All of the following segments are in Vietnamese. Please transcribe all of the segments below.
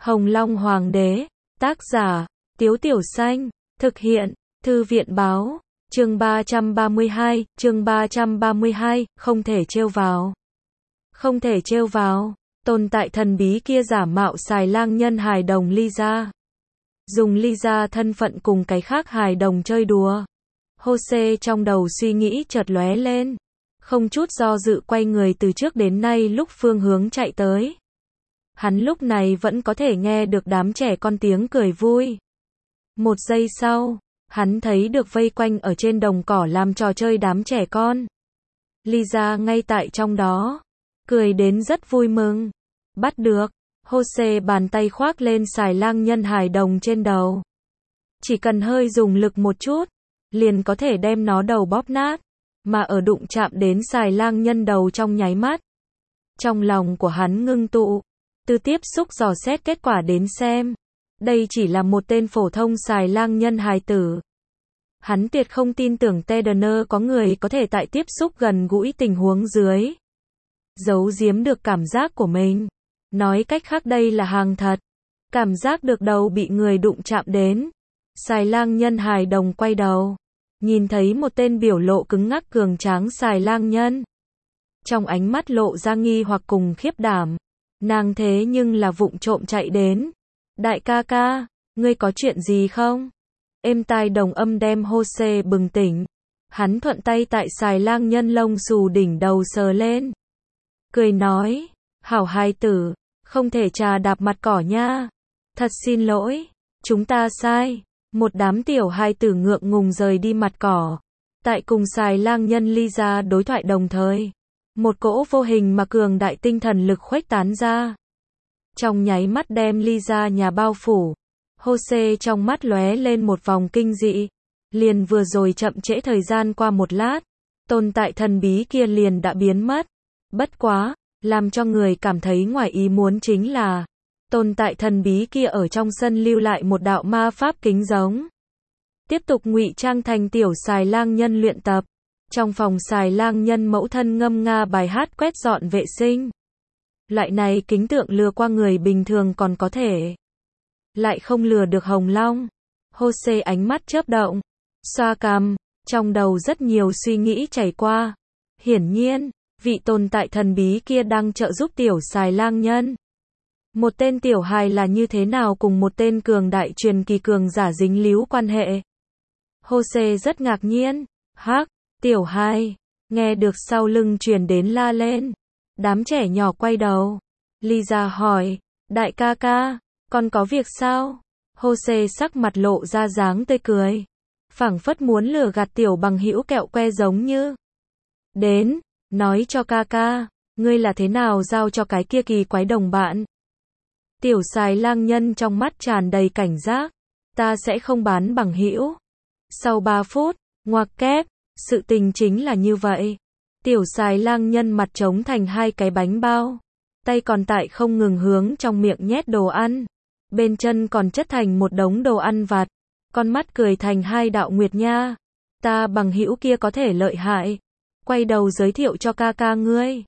Hồng Long Hoàng đế, tác giả, Tiếu Tiểu Xanh, thực hiện, Thư viện báo, chương 332, không thể trêu vào. Không thể trêu vào, tồn tại thần bí kia giả mạo xài lang nhân hài đồng Lisa. Dùng Lisa thân phận cùng cái khác hài đồng chơi đùa. Jose trong đầu suy nghĩ chợt lóe lên. Không chút do dự quay người từ trước đến nay lúc phương hướng chạy tới. Hắn lúc này vẫn có thể nghe được đám trẻ con tiếng cười vui. Một giây sau, hắn thấy được vây quanh ở trên đồng cỏ làm trò chơi đám trẻ con. Lisa ngay tại trong đó, cười đến rất vui mừng. Bắt được, Jose bàn tay khoác lên xài lang nhân hài đồng trên đầu. Chỉ cần hơi dùng lực một chút, liền có thể đem nó đầu bóp nát, mà ở đụng chạm đến xài lang nhân đầu trong nháy mắt. Trong lòng của hắn ngưng tụ, từ tiếp xúc dò xét kết quả đến xem. Đây chỉ là một tên phổ thông xài lang nhân hài tử. Hắn tuyệt không tin tưởng Tedner có người có thể tại tiếp xúc gần gũi tình huống dưới giấu giếm được cảm giác của mình. Nói cách khác đây là hàng thật. Cảm giác được đầu bị người đụng chạm đến. Xài lang nhân hài đồng quay đầu, nhìn thấy một tên biểu lộ cứng ngắc cường tráng xài lang nhân. Trong ánh mắt lộ ra nghi hoặc cùng khiếp đảm. Nàng thế nhưng là vụng trộm chạy đến. Đại ca ca, ngươi có chuyện gì không? Êm tai đồng âm đem Jose bừng tỉnh. Hắn thuận tay tại xài lang nhân lông xù đỉnh đầu sờ lên. Cười nói, hảo hài tử, không thể trà đạp mặt cỏ nha. Thật xin lỗi, chúng ta sai. Một đám tiểu hài tử ngượng ngùng rời đi mặt cỏ. Tại cùng xài lang nhân Lisa đối thoại đồng thời. Một cỗ vô hình mà cường đại tinh thần lực khuếch tán ra. Trong nháy mắt đem Lisa nhà bao phủ. Jose trong mắt lóe lên một vòng kinh dị. Liền vừa rồi chậm trễ thời gian qua một lát. Tồn tại thần bí kia liền đã biến mất. Bất quá, làm cho người cảm thấy ngoài ý muốn chính là tồn tại thần bí kia ở trong sân lưu lại một đạo ma pháp kính giống. Tiếp tục ngụy trang thành tiểu xài lang nhân luyện tập. Trong phòng xài lang nhân mẫu thân ngâm nga bài hát quét dọn vệ sinh. Loại này kính tượng lừa qua người bình thường còn có thể. Lại không lừa được Hồng Long. Jose ánh mắt chớp động. Xoa cằm. Trong đầu rất nhiều suy nghĩ chảy qua. Hiển nhiên, vị tồn tại thần bí kia đang trợ giúp tiểu xài lang nhân. Một tên tiểu hài là như thế nào cùng một tên cường đại truyền kỳ cường giả dính líu quan hệ. Jose rất ngạc nhiên. Hắc, tiểu hài. Nghe được sau lưng truyền đến la lên. Đám trẻ nhỏ quay đầu. Lisa hỏi, đại ca ca, con có việc sao? Jose sắc mặt lộ ra dáng tươi cười. Phảng phất muốn lừa gạt tiểu bằng hữu kẹo que giống như. Đến, nói cho ca ca, ngươi là thế nào giao cho cái kia kỳ quái đồng bạn? Tiểu xài lang nhân trong mắt tràn đầy cảnh giác. Ta sẽ không bán bằng hữu. Sau 3 phút, ngoặc kép, sự tình chính là như vậy. Tiểu xài lang nhân mặt trống thành hai cái bánh bao. Tay còn tại không ngừng hướng trong miệng nhét đồ ăn. Bên chân còn chất thành một đống đồ ăn vặt. Con mắt cười thành hai đạo nguyệt nha. Ta bằng hữu kia có thể lợi hại. Quay đầu giới thiệu cho ca ca ngươi.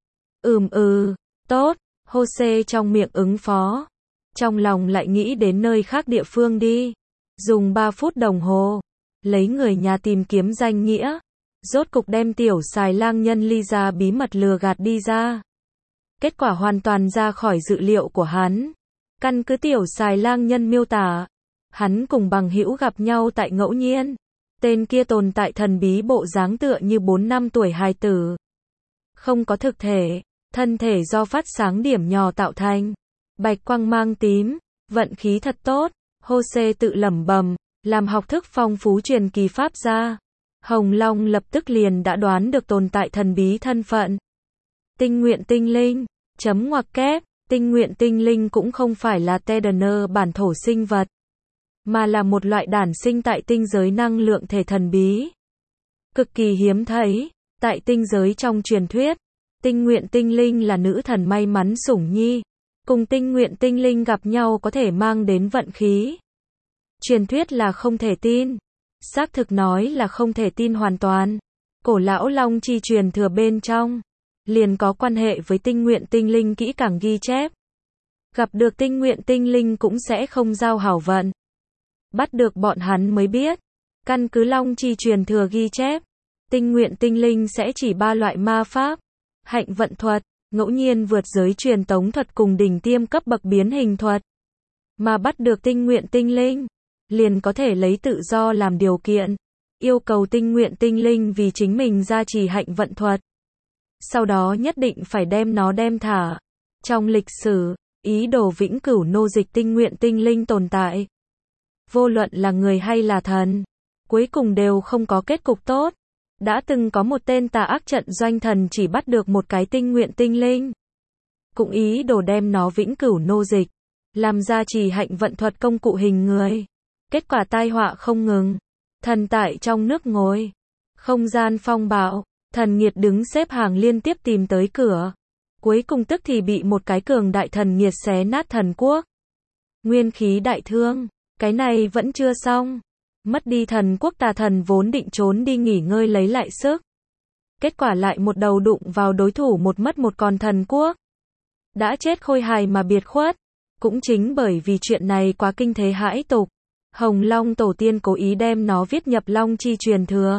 Tốt. Jose trong miệng ứng phó. Trong lòng lại nghĩ đến nơi khác địa phương đi. Dùng 3 phút đồng hồ. Lấy người nhà tìm kiếm danh nghĩa. Rốt cục đem tiểu xài lang nhân Lisa bí mật lừa gạt đi ra. Kết quả hoàn toàn ra khỏi dự liệu của hắn. Căn cứ tiểu xài lang nhân miêu tả. Hắn cùng bằng hữu gặp nhau tại ngẫu nhiên. Tên kia tồn tại thần bí bộ dáng tựa như 4 năm tuổi hài tử. Không có thực thể. Thân thể do phát sáng điểm nhỏ tạo thành. Bạch quang mang tím. Vận khí thật tốt. Jose tự lẩm bẩm. Làm học thức phong phú truyền kỳ pháp ra. Hồng Long lập tức liền đã đoán được tồn tại thần bí thân phận. Tinh nguyện tinh linh. Chấm ngoặc kép. Tinh nguyện tinh linh cũng không phải là Tedner bản thổ sinh vật. Mà là một loại đản sinh tại tinh giới năng lượng thể thần bí. Cực kỳ hiếm thấy. Tại tinh giới trong truyền thuyết. Tinh nguyện tinh linh là nữ thần may mắn sủng nhi. Cùng tinh nguyện tinh linh gặp nhau có thể mang đến vận khí. Truyền thuyết là không thể tin. Xác thực nói là không thể tin hoàn toàn. Cổ lão long chi truyền thừa bên trong liền có quan hệ với tinh nguyện tinh linh kỹ càng ghi chép. Gặp được tinh nguyện tinh linh cũng sẽ không giao hảo vận. Bắt được bọn hắn mới biết. Căn cứ Long Chi truyền thừa ghi chép, tinh nguyện tinh linh sẽ chỉ 3 loại ma pháp, hạnh vận thuật, ngẫu nhiên vượt giới truyền tống thuật cùng đỉnh tiêm cấp bậc biến hình thuật. Mà bắt được tinh nguyện tinh linh, liền có thể lấy tự do làm điều kiện, yêu cầu tinh nguyện tinh linh vì chính mình gia trì hạnh vận thuật. Sau đó nhất định phải đem nó đem thả. Trong lịch sử, ý đồ vĩnh cửu nô dịch tinh nguyện tinh linh tồn tại. Vô luận là người hay là thần, cuối cùng đều không có kết cục tốt. Đã từng có một tên tà ác trận doanh thần chỉ bắt được một cái tinh nguyện tinh linh, cũng ý đồ đem nó vĩnh cửu nô dịch, làm gia trì hạnh vận thuật công cụ hình người. Kết quả tai họa không ngừng. Thần tại trong nước ngồi, không gian phong bạo, thần nghiệt đứng xếp hàng liên tiếp tìm tới cửa. Cuối cùng tức thì bị một cái cường đại thần nghiệt xé nát thần quốc. Nguyên khí đại thương, cái này vẫn chưa xong. Mất đi thần quốc tà thần vốn định trốn đi nghỉ ngơi lấy lại sức. Kết quả lại một đầu đụng vào đối thủ một mất một còn thần quốc. Đã chết khôi hài mà biệt khuất. Cũng chính bởi vì chuyện này quá kinh thế hãi tục, Hồng Long tổ tiên cố ý đem nó viết nhập Long Chi truyền thừa.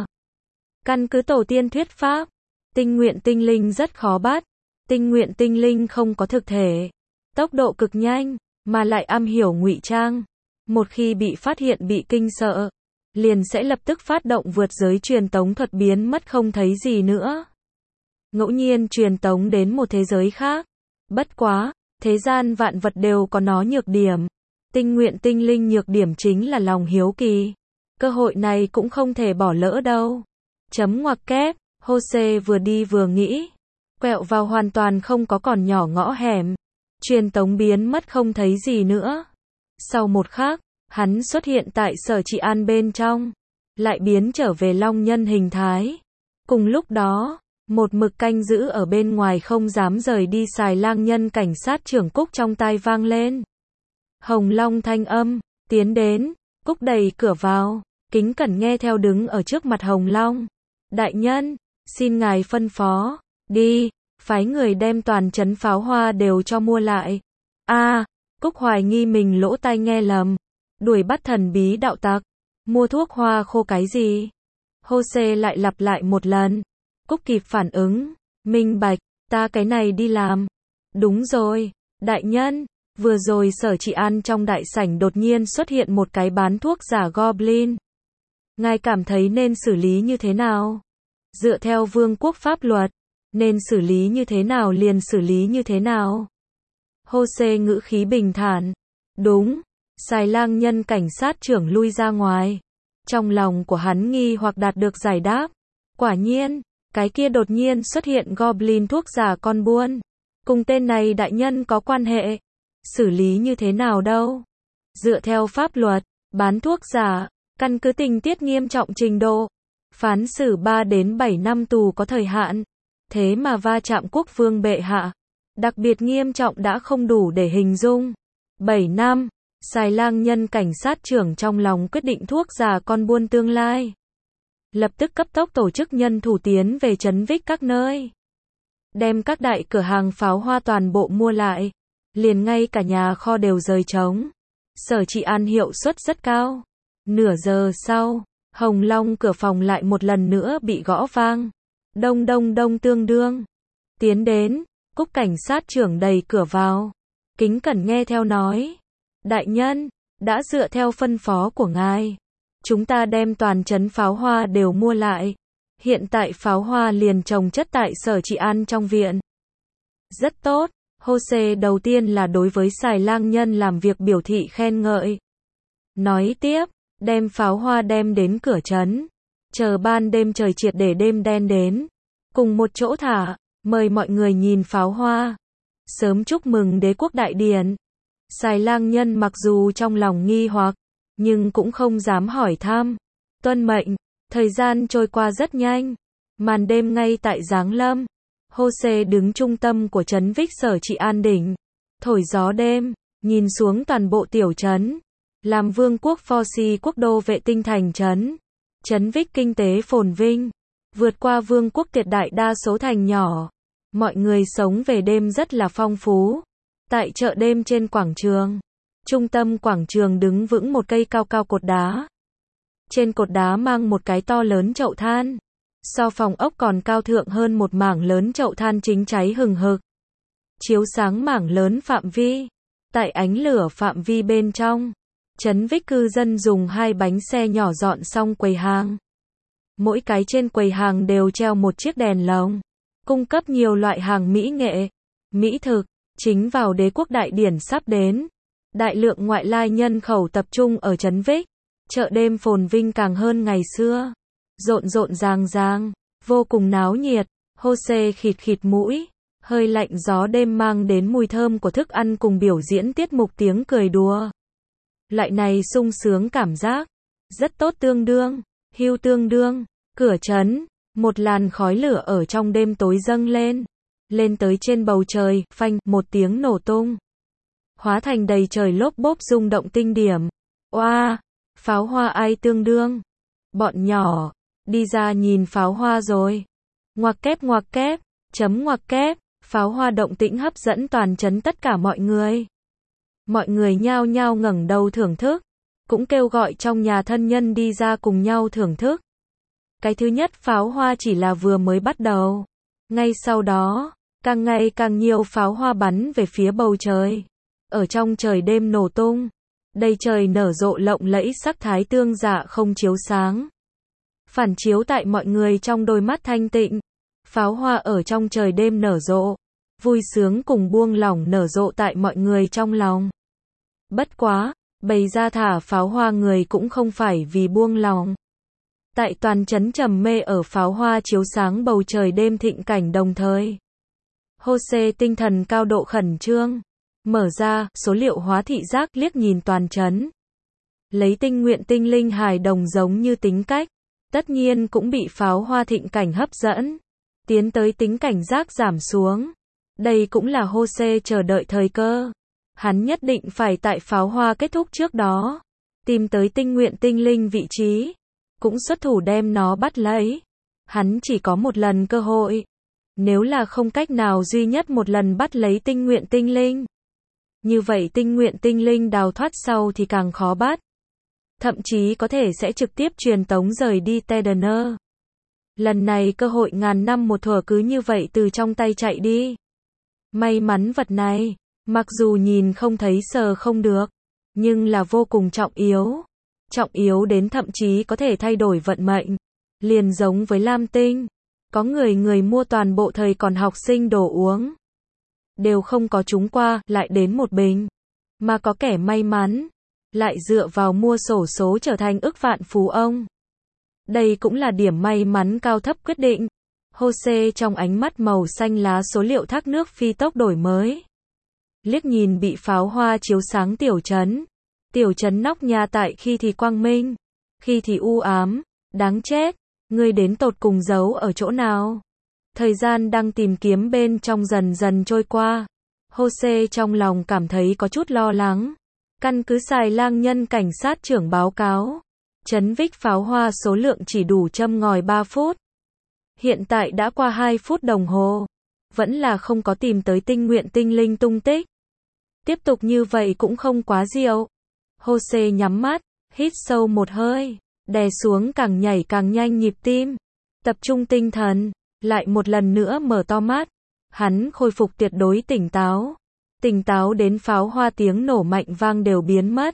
Căn cứ tổ tiên thuyết pháp, tinh nguyện tinh linh rất khó bắt. Tinh nguyện tinh linh không có thực thể, tốc độ cực nhanh, mà lại am hiểu ngụy trang. Một khi bị phát hiện bị kinh sợ, liền sẽ lập tức phát động vượt giới truyền tống thuật biến mất không thấy gì nữa. Ngẫu nhiên truyền tống đến một thế giới khác. Bất quá, thế gian vạn vật đều có nó nhược điểm. Tinh nguyện tinh linh nhược điểm chính là lòng hiếu kỳ. Cơ hội này cũng không thể bỏ lỡ đâu. Chấm ngoặc kép, Jose vừa đi vừa nghĩ. Quẹo vào hoàn toàn không có còn nhỏ ngõ hẻm. Truyền tống biến mất không thấy gì nữa. Sau một khắc, hắn xuất hiện tại Sở Trị An bên trong. Lại biến trở về long nhân hình thái. Cùng lúc đó, một mực canh giữ ở bên ngoài không dám rời đi Xài Lang nhân cảnh sát trưởng Cúc trong tai vang lên. Hồng Long thanh âm, tiến đến, Cúc đẩy cửa vào, kính cẩn nghe theo đứng ở trước mặt Hồng Long. Đại nhân, xin ngài phân phó, đi, phái người đem toàn trấn pháo hoa đều cho mua lại. Cúc hoài nghi mình lỗ tai nghe lầm. Đuổi bắt thần bí đạo tặc, mua thuốc hoa khô cái gì? Jose lại lặp lại một lần. Cúc kịp phản ứng, minh bạch, ta cái này đi làm. Đúng rồi, đại nhân, vừa rồi Sở Trị An trong đại sảnh đột nhiên xuất hiện một cái bán thuốc giả Goblin. Ngài cảm thấy nên xử lý như thế nào? Dựa theo vương quốc pháp luật, nên xử lý như thế nào liền xử lý như thế nào? Jose ngữ khí bình thản. Đúng, Xài Lang nhân cảnh sát trưởng lui ra ngoài. Trong lòng của hắn nghi hoặc đạt được giải đáp. Quả nhiên, cái kia đột nhiên xuất hiện Goblin thuốc giả con buôn. Cùng tên này đại nhân có quan hệ. Xử lý như thế nào đâu? Dựa theo pháp luật, bán thuốc giả, căn cứ tình tiết nghiêm trọng trình độ, phán xử 3 đến 7 năm tù có thời hạn. Thế mà va chạm quốc vương bệ hạ, đặc biệt nghiêm trọng đã không đủ để hình dung. 7 năm, Xài Lang nhân cảnh sát trưởng trong lòng quyết định thuốc giả con buôn tương lai. Lập tức cấp tốc tổ chức nhân thủ tiến về trấn Vích các nơi. Đem các đại cửa hàng pháo hoa toàn bộ mua lại. Liền ngay cả nhà kho đều rời trống. Sở Trị An hiệu suất rất cao. Nửa giờ sau, Hồng Long cửa phòng lại một lần nữa bị gõ vang. Đông đông đông tương đương. Tiến đến, Cúc cảnh sát trưởng đẩy cửa vào. Kính cẩn nghe theo nói. Đại nhân, đã dựa theo phân phó của ngài. Chúng ta đem toàn trấn pháo hoa đều mua lại. Hiện tại pháo hoa liền trồng chất tại Sở Trị An trong viện. Rất tốt. Jose đầu tiên là đối với Xài Lang nhân làm việc biểu thị khen ngợi. Nói tiếp, đem pháo hoa đem đến cửa trấn. Chờ ban đêm trời triệt để đêm đen đến. Cùng một chỗ thả, mời mọi người nhìn pháo hoa. Sớm chúc mừng đế quốc đại điển. Xài Lang nhân mặc dù trong lòng nghi hoặc, nhưng cũng không dám hỏi thăm. Tuân mệnh, thời gian trôi qua rất nhanh. Màn đêm ngay tại giáng lâm. Jose đứng trung tâm của trấn Vích Sở Trị An đỉnh. Thổi gió đêm, nhìn xuống toàn bộ tiểu trấn. Làm vương quốc Forsi quốc đô vệ tinh thành trấn. Trấn Vích kinh tế phồn vinh. Vượt qua vương quốc tuyệt đại đa số thành nhỏ. Mọi người sống về đêm rất là phong phú. Tại chợ đêm trên quảng trường. Trung tâm quảng trường đứng vững một cây cao cao cột đá. Trên cột đá mang một cái to lớn chậu than. So phòng ốc còn cao thượng hơn một mảng lớn chậu than chính cháy hừng hực. Chiếu sáng mảng lớn phạm vi. Tại ánh lửa phạm vi bên trong, Trấn Vích cư dân dùng 2 bánh xe nhỏ dọn xong quầy hàng. Mỗi cái trên quầy hàng đều treo một chiếc đèn lồng, cung cấp nhiều loại hàng mỹ nghệ, mỹ thực. Chính vào Đế quốc đại điển sắp đến, đại lượng ngoại lai nhân khẩu tập trung ở Trấn Vích. Chợ đêm phồn vinh càng hơn ngày xưa. Rộn rộn ràng ràng, vô cùng náo nhiệt. Jose khịt khịt mũi. Hơi lạnh gió đêm mang đến mùi thơm của thức ăn cùng biểu diễn tiết mục tiếng cười đùa. Loại này sung sướng cảm giác. Rất tốt tương đương. Hưu tương đương. Cửa trấn. Một làn khói lửa ở trong đêm tối dâng lên. Lên tới trên bầu trời, phanh, một tiếng nổ tung. Hóa thành đầy trời lốp bốp rung động tinh điểm. Oa, pháo hoa ai tương đương. Bọn nhỏ, đi ra nhìn pháo hoa rồi. Ngoặc kép, chấm ngoặc kép. Pháo hoa động tĩnh hấp dẫn toàn trấn tất cả mọi người. Mọi người nhao nhao ngẩng đầu thưởng thức. Cũng kêu gọi trong nhà thân nhân đi ra cùng nhau thưởng thức. Cái thứ nhất pháo hoa chỉ là vừa mới bắt đầu. Ngay sau đó, càng ngày càng nhiều pháo hoa bắn về phía bầu trời. Ở trong trời đêm nổ tung. Đầy trời nở rộ lộng lẫy sắc thái tương dạ không chiếu sáng. Phản chiếu tại mọi người trong đôi mắt thanh tịnh. Pháo hoa ở trong trời đêm nở rộ. Vui sướng cùng buông lỏng nở rộ tại mọi người trong lòng. Bất quá, bày ra thả pháo hoa người cũng không phải vì buông lỏng. Tại toàn trấn trầm mê ở pháo hoa chiếu sáng bầu trời đêm thịnh cảnh đồng thời. Jose tinh thần cao độ khẩn trương. Mở ra, số liệu hóa thị giác liếc nhìn toàn trấn. Lấy tinh nguyện tinh linh hài đồng giống như tính cách. Tất nhiên cũng bị pháo hoa thịnh cảnh hấp dẫn. Tiến tới tính cảnh giác giảm xuống. Đây cũng là Jose chờ đợi thời cơ. Hắn nhất định phải tại pháo hoa kết thúc trước đó. Tìm tới tinh nguyện tinh linh vị trí. Cũng xuất thủ đem nó bắt lấy. Hắn chỉ có một lần cơ hội. Nếu là không cách nào duy nhất một lần bắt lấy tinh nguyện tinh linh. Như vậy tinh nguyện tinh linh đào thoát sau thì càng khó bắt. Thậm chí có thể sẽ trực tiếp truyền tống rời đi Tedener. Lần này cơ hội ngàn năm một thuở cứ như vậy từ trong tay chạy đi. May mắn vật này, mặc dù nhìn không thấy sờ không được, nhưng là vô cùng trọng yếu. Trọng yếu đến thậm chí có thể thay đổi vận mệnh. Liền giống với Lam Tinh. Có người mua toàn bộ thời còn học sinh đồ uống. Đều không có trúng qua, lại đến một bình. Mà có kẻ may mắn, lại dựa vào mua xổ số trở thành ức vạn phú ông. Đây cũng là điểm may mắn cao thấp quyết định. Jose trong ánh mắt màu xanh lá số liệu thác nước phi tốc đổi mới. Liếc nhìn bị pháo hoa chiếu sáng tiểu trấn. Tiểu trấn nóc nhà tại khi thì quang minh, khi thì u ám, đáng chết, ngươi đến tột cùng giấu ở chỗ nào? Thời gian đang tìm kiếm bên trong dần dần trôi qua. Jose trong lòng cảm thấy có chút lo lắng. Căn cứ Xài Lang nhân cảnh sát trưởng báo cáo, Trấn Vích pháo hoa số lượng chỉ đủ châm ngòi 3 phút. Hiện tại đã qua 2 phút đồng hồ, vẫn là không có tìm tới tinh nguyện tinh linh tung tích. Tiếp tục như vậy cũng không quá diệu. Jose nhắm mắt, hít sâu một hơi, đè xuống càng nhảy càng nhanh nhịp tim. Tập trung tinh thần, lại một lần nữa mở to mắt. Hắn khôi phục tuyệt đối tỉnh táo. Tỉnh táo đến pháo hoa tiếng nổ mạnh vang đều biến mất.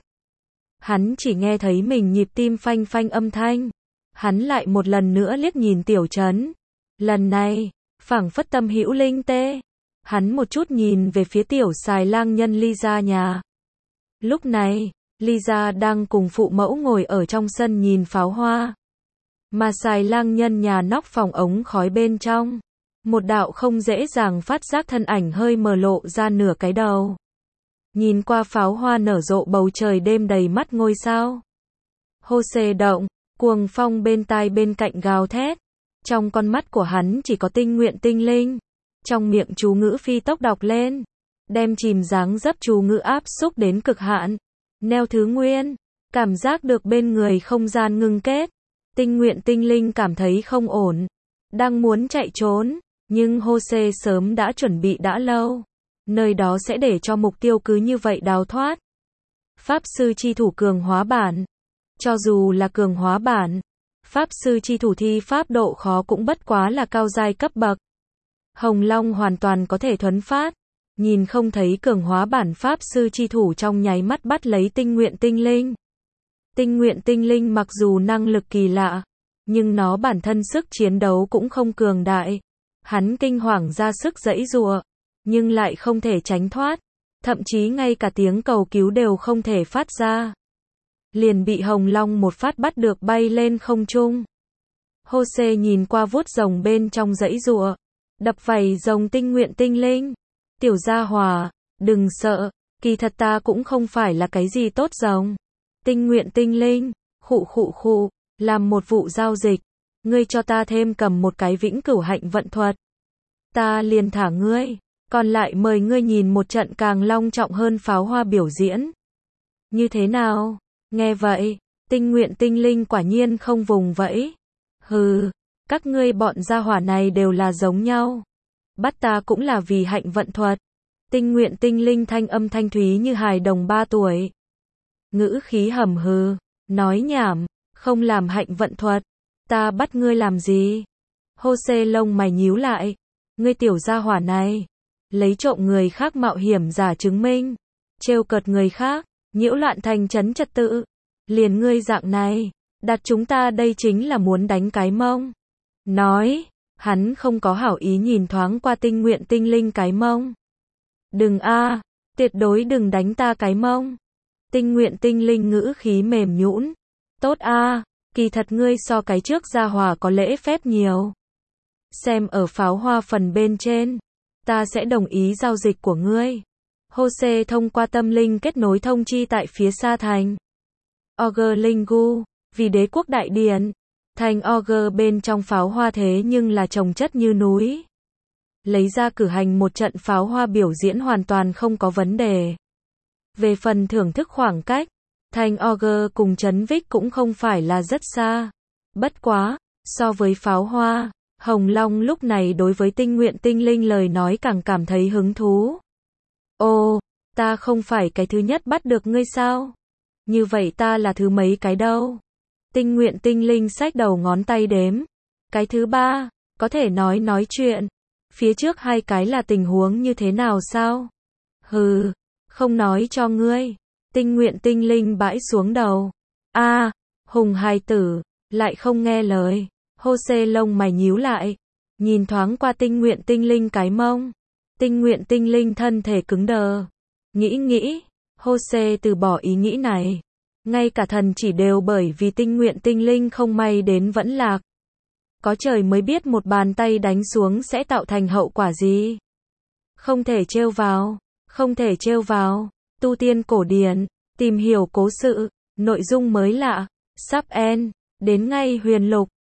Hắn chỉ nghe thấy mình nhịp tim phanh phanh âm thanh. Hắn lại một lần nữa liếc nhìn tiểu trấn. Lần này, phảng phất tâm hữu linh tê. Hắn một chút nhìn về phía tiểu Xài Lang nhân Lisa nhà. Lúc này, Lisa đang cùng phụ mẫu ngồi ở trong sân nhìn pháo hoa. Mà Xài Lang nhân nhà nóc phòng ống khói bên trong. Một đạo không dễ dàng phát giác thân ảnh hơi mờ lộ ra nửa cái đầu. Nhìn qua pháo hoa nở rộ bầu trời đêm đầy mắt ngôi sao. Jose động, cuồng phong bên tai bên cạnh gào thét. Trong con mắt của hắn chỉ có tinh nguyện tinh linh. Trong miệng chú ngữ phi tốc đọc lên. Đem chìm dáng dấp chú ngữ áp xúc đến cực hạn. Neo thứ nguyên. Cảm giác được bên người không gian ngưng kết. Tinh nguyện tinh linh cảm thấy không ổn. Đang muốn chạy trốn. Nhưng Jose sớm đã chuẩn bị đã lâu. nơi đó sẽ để cho mục tiêu cứ như vậy đào thoát. Pháp sư chi thủ cường hóa bản. Cho dù là cường hóa bản, Pháp sư chi thủ thi pháp độ khó cũng bất quá là cao giai cấp bậc. Hồng Long hoàn toàn có thể thuấn phát. Nhìn không thấy cường hóa bản Pháp sư chi thủ trong nháy mắt bắt lấy tinh nguyện tinh linh. Tinh nguyện tinh linh mặc dù năng lực kỳ lạ, nhưng nó bản thân sức chiến đấu cũng không cường đại. Hắn kinh hoàng ra sức giãy giụa, nhưng lại không thể tránh thoát. Thậm chí ngay cả tiếng cầu cứu đều không thể phát ra. Liền bị Hồng Long một phát bắt được bay lên không trung. Jose nhìn qua vuốt rồng bên trong giãy giụa, đập vảy rồng tinh nguyện tinh linh. Tiểu gia hỏa, đừng sợ, kỳ thật ta cũng không phải là cái gì tốt rồng. Tinh nguyện tinh linh, khụ, làm một vụ giao dịch. Ngươi cho ta thêm cầm một cái vĩnh cửu hạnh vận thuật. Ta liền thả ngươi, còn lại mời ngươi nhìn một trận càng long trọng hơn pháo hoa biểu diễn. Như thế nào? Nghe vậy, tinh nguyện tinh linh quả nhiên không vùng vẫy. Hừ, các ngươi bọn gia hỏa này đều là giống nhau. Bắt ta cũng là vì hạnh vận thuật. Tinh nguyện tinh linh thanh âm thanh thúy như hài đồng 3 tuổi. Ngữ khí hầm hừ, nói nhảm, không làm hạnh vận thuật. Ta bắt ngươi làm gì? Jose lông mày nhíu lại. Ngươi tiểu gia hỏa này, lấy trộm người khác mạo hiểm giả chứng minh, trêu cợt người khác, nhiễu loạn thành trấn trật tự. Liền ngươi dạng này, đặt chúng ta đây chính là muốn đánh cái mông. Nói, hắn không có hảo ý nhìn thoáng qua tinh nguyện tinh linh cái mông. Đừng a, tuyệt đối đừng đánh ta cái mông. Tinh nguyện tinh linh ngữ khí mềm nhũn. Tốt a, kỳ thật ngươi so cái trước gia hỏa có lễ phép nhiều. Xem ở pháo hoa phần bên trên, ta sẽ đồng ý giao dịch của ngươi. Jose thông qua tâm linh kết nối thông chi tại phía xa thành Orgerlingu, vì đế quốc đại điện. Thành Orger bên trong pháo hoa thế nhưng là chồng chất như núi. Lấy ra cử hành một trận pháo hoa biểu diễn hoàn toàn không có vấn đề. Về phần thưởng thức khoảng cách, thành Orger cùng trấn Vích cũng không phải là rất xa. Bất quá, so với pháo hoa, Hồng Long lúc này đối với tinh nguyện tinh linh lời nói càng cảm thấy hứng thú. Ồ, ta không phải cái thứ nhất bắt được ngươi sao? Như vậy ta là thứ mấy cái đâu? Tinh nguyện tinh linh xách đầu ngón tay đếm. Cái thứ 3, có thể nói chuyện. Phía trước 2 cái là tình huống như thế nào sao? Hừ, không nói cho ngươi. Tinh nguyện tinh linh bãi xuống đầu. A, hùng hài tử, lại không nghe lời. Jose lông mày nhíu lại, nhìn thoáng qua tinh nguyện tinh linh cái mông. Tinh nguyện tinh linh thân thể cứng đờ. Nghĩ, Jose từ bỏ ý nghĩ này. Ngay cả thần chỉ đều bởi vì tinh nguyện tinh linh không may đến vẫn lạc. Có trời mới biết một bàn tay đánh xuống sẽ tạo thành hậu quả gì. Không thể trêu vào. Tu tiên cổ điển, tìm hiểu cố sự, nội dung mới lạ, sub end, đến ngay huyền lục.